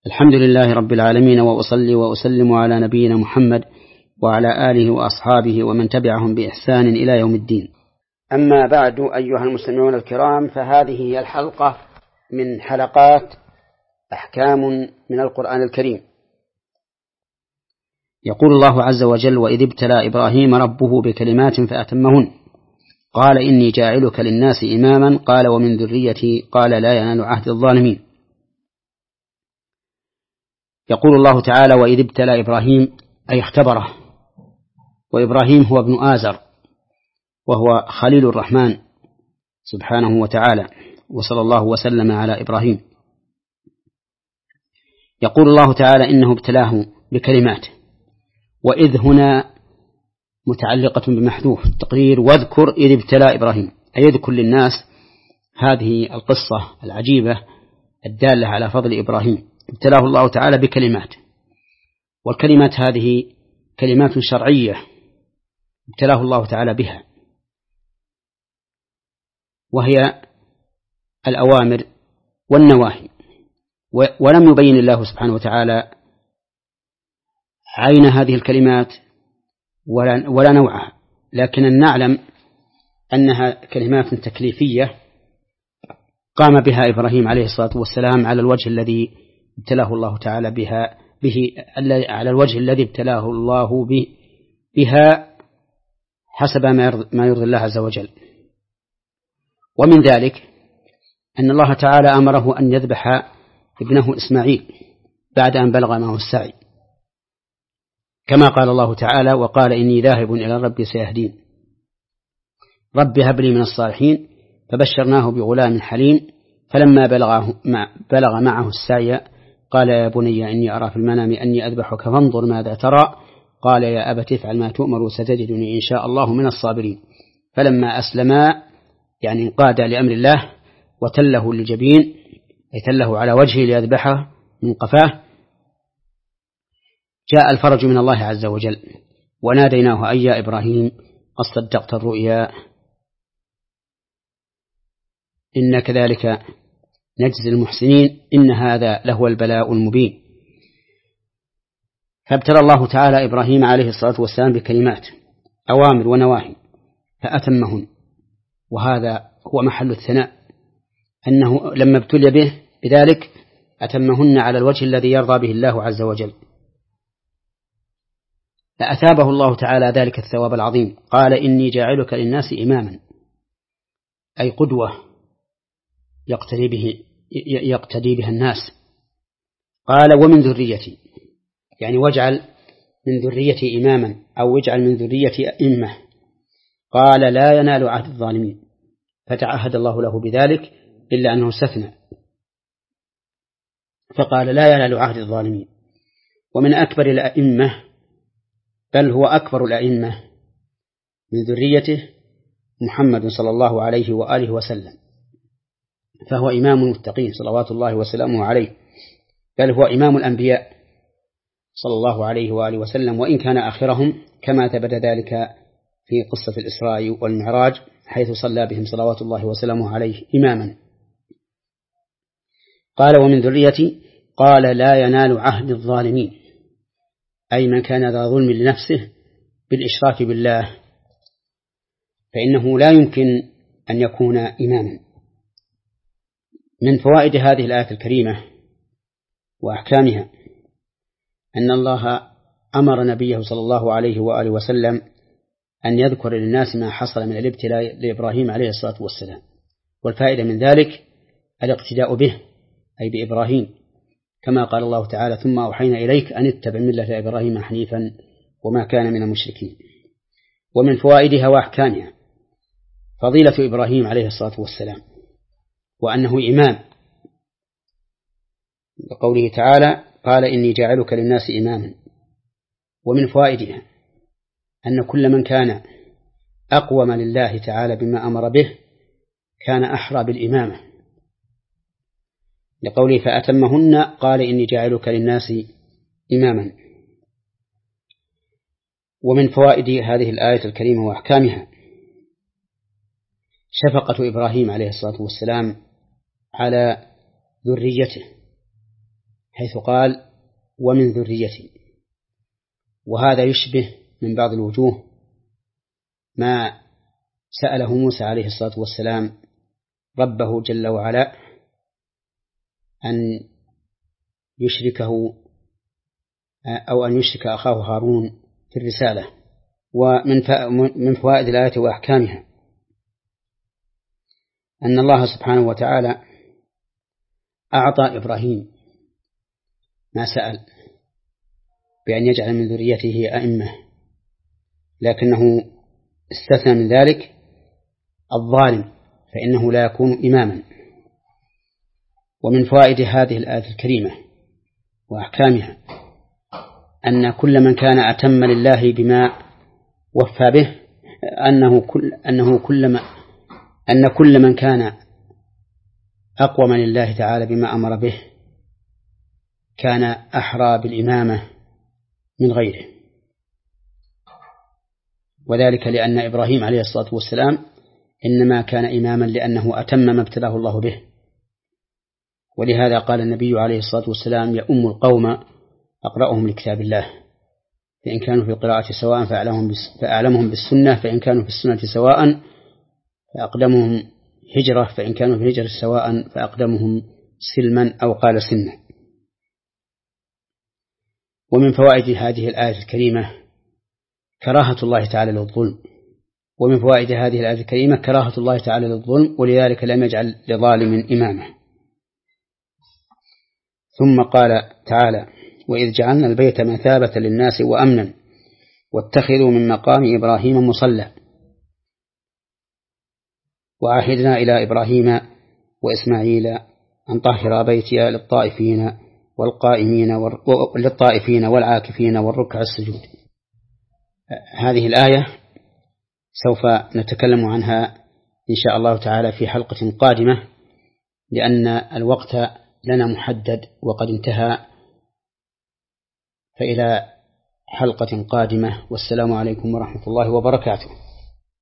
الحمد لله رب العالمين، وأصلي وأسلم على نبينا محمد وعلى آله وأصحابه ومن تبعهم بإحسان إلى يوم الدين. أما بعد، أيها المستمعون الكرام، فهذه هي الحلقة من حلقات أحكام من القرآن الكريم. يقول الله عز وجل: وإذ ابتلى إبراهيم ربه بكلمات فأتمهن قال إني جاعلك للناس إماما قال ومن ذريتي قال لا ينال عهد الظالمين. يقول الله تعالى: وإذ ابتلى إبراهيم، أي اختبره. وإبراهيم هو ابن آزر، وهو خليل الرحمن سبحانه وتعالى، وصلى الله وسلم على إبراهيم. يقول الله تعالى: إنه ابتلاه بكلمات، وإذ هنا متعلقة بمحذوف التقرير، واذكر إذ ابتلى إبراهيم، أي يذكر للناس هذه القصة العجيبة الدالة على فضل إبراهيم. ابتلاه الله تعالى بكلمات، والكلمات هذه كلمات شرعية ابتلاه الله تعالى بها، وهي الأوامر والنواهي. ولم يبين الله سبحانه وتعالى عين هذه الكلمات ولا نوعها، لكن نعلم أنها كلمات تكليفية قام بها إبراهيم عليه الصلاة والسلام على الوجه الذي ابتلاه الله تعالى على الوجه الذي ابتلاه الله بها حسب ما يرضي الله عز وجل. ومن ذلك أن الله تعالى أمره أن يذبح ابنه إسماعيل بعد أن بلغ معه السعي، كما قال الله تعالى: وقال إني ذاهب إلى ربي سيهدين رب هب لي من الصالحين فبشرناه بغلام حليم فلما بلغ معه السعي قال يا بني إني أرى في المنام أني أذبحك فانظر ماذا ترى قال يا أبت افعل ما تؤمر ستجدني إن شاء الله من الصابرين. فلما أسلما، يعني انقاد لأمر الله وتله للجبين، أي تله على وجهه ليذبحه من قفاه، جاء الفرج من الله عز وجل، وناديناه أي يا إبراهيم قد صدقت الرؤيا إن كذلك نجزي المحسنين إن هذا لهو البلاء المبين. فابتلى الله تعالى إبراهيم عليه الصلاة والسلام بكلمات أوامر ونواهي فأتمهن، وهذا هو محل الثناء، أنه لما ابتلي به بذلك أتمهن على الوجه الذي يرضى به الله عز وجل، فأثابه الله تعالى ذلك الثواب العظيم. قال إني جاعلك للناس إماما، أي قدوة يقتدي بها الناس. قال ومن ذريتي، يعني واجعل من ذريتي إماما، أو اجعل من ذريتي أئمة. قال لا ينال عهد الظالمين، فتعهد الله له بذلك إلا أنه استثنى فقال لا ينال عهد الظالمين. ومن أكبر الأئمة، بل هو أكبر الأئمة من ذريته محمد صلى الله عليه وآله وسلم، فهو إمام المتقين صلوات الله وسلامه عليه، بل هو إمام الأنبياء صلى الله عليه وآله وسلم، وإن كان آخرهم، كما ثبت ذلك في قصة الإسراء والمعراج حيث صلى بهم صلوات الله وسلامه عليه إماما. قال ومن ذريتي، قال لا ينال عهد الظالمين، أي من كان ذا ظلم لنفسه بالإشراك بالله فإنه لا يمكن أن يكون إماما. من فوائد هذه الآية الكريمة وأحكامها أن الله أمر نبيه صلى الله عليه وآله وسلم أن يذكر للناس ما حصل من الابتلاء لإبراهيم عليه الصلاة والسلام، والفائدة من ذلك الاقتداء به، أي بإبراهيم، كما قال الله تعالى: ثم أوحينا إليك أن اتبع ملة إبراهيم حنيفا وما كان من المشركين. ومن فوائدها وأحكامها فضيلة إبراهيم عليه الصلاة والسلام، وأنه إمام، لقوله تعالى: قال إني جاعلك للناس إماما. ومن فوائدها أن كل من كان أقوم لله تعالى بما أمر به كان أحرى بالإمامة، لقوله فأتمهن قال إني جاعلك للناس إماما. ومن فوائد هذه الآية الكريمة وأحكامها شفقة إبراهيم عليه الصلاة والسلام على ذريته، حيث قال ومن ذريتي، وهذا يشبه من بعض الوجوه ما سأله موسى عليه الصلاة والسلام ربه جل وعلا أن يشركه أو أن يشرك أخاه هارون في الرسالة. ومن فوائد الآية وأحكامها أن الله سبحانه وتعالى أعطى إبراهيم ما سأل بأن يجعل من ذريته أئمة، لكنه استثنى من ذلك الظالم فإنه لا يكون إماما. ومن فوائد هذه الآية الكريمة وأحكامها أن كل من كان أتم لله بما وفى به أن كل من كان أقوم لله تعالى بما أمر به كان أحرى بالإمامة من غيره، وذلك لأن إبراهيم عليه الصلاة والسلام إنما كان إماما لأنه أتم ما ابتلاه الله به. ولهذا قال النبي عليه الصلاة والسلام يؤم القوم أقرأهم لكتاب الله، فإن كانوا في القراءة سواء فأعلمهم بالسنة، فإن كانوا في السنة سواء فأقدمهم هجرة، فإن كانوا في الهجرة سواء فأقدمهم سلما أو قال سنا. ومن فوائد هذه الآية الكريمة كراهة الله تعالى للظلم، ومن فوائد هذه الآية الكريمة كراهة الله تعالى للظلم، ولذلك لم يجعل لظالم إمامة. ثم قال تعالى وإذ جعلنا البيت مثابة للناس وأمنا واتخذوا من مقام إبراهيم مصلى وعهدنا إلى إبراهيم وإسماعيل أن طهر بيتي للطائفين والعاكفين والركع السجود. هذه الآية سوف نتكلم عنها إن شاء الله تعالى في حلقة قادمة، لأن الوقت لنا محدد وقد انتهى، فإلى حلقة قادمة، والسلام عليكم ورحمة الله وبركاته.